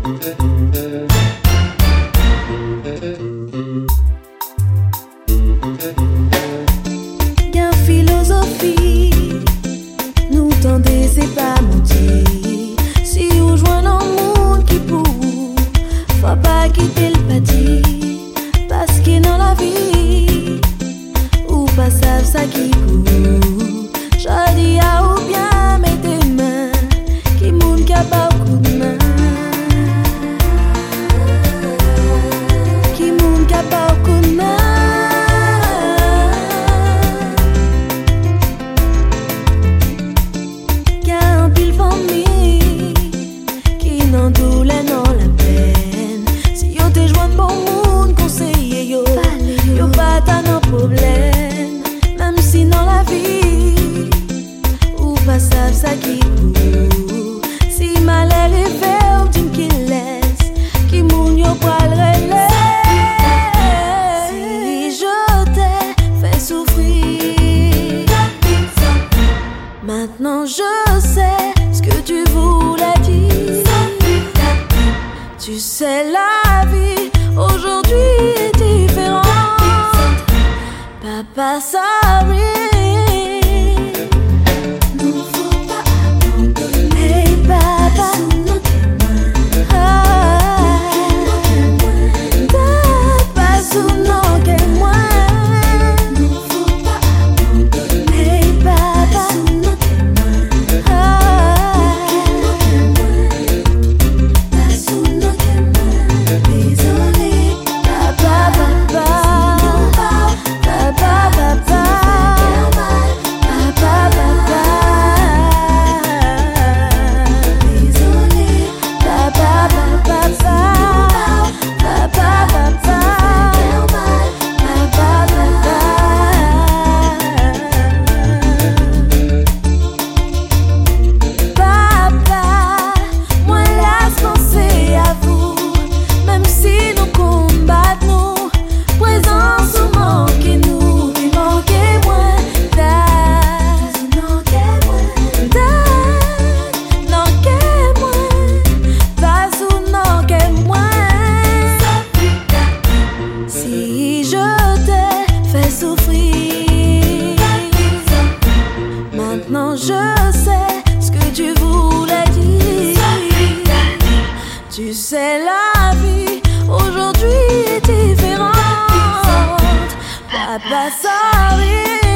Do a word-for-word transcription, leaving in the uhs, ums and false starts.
Gain philosophie, nous tendez, c'est pas mentir. Si vous joignez un monde qui pour, faut pas quitter le pâtis. Parce que dans la vie, ou pas savent ça qui pour. Je dis à ou bien mettez main, qui moun qui a pas beaucoup de main. Qui moun qui a pas beaucoup de main. Même si dans la vie, ou pas savent ça qui pour. Si mal est fait, ou dit qu'il laisse, qui moun yo pral relais. Si je t'ai fait souffrir, maintenant je sais ce que tu voulais dire. Tu sais la vie aujourd'hui est différente. Papa, sorry. Non, faut pas abandonner. Hey, papa. Pas sous non que moi. Non, faut pas abandonner. Hey, papa. Pas sous non que moi. Désolé, papa, papa. Papa, papa, papa, papa, désolé, papa, papa, papa, papa, papa, papa, moi laisse penser à vous, même si nous combattons, présence ou manquez nous. Maintenant je sais ce que tu voulais dire. Tu sais la vie aujourd'hui est différente. Papa, sorry.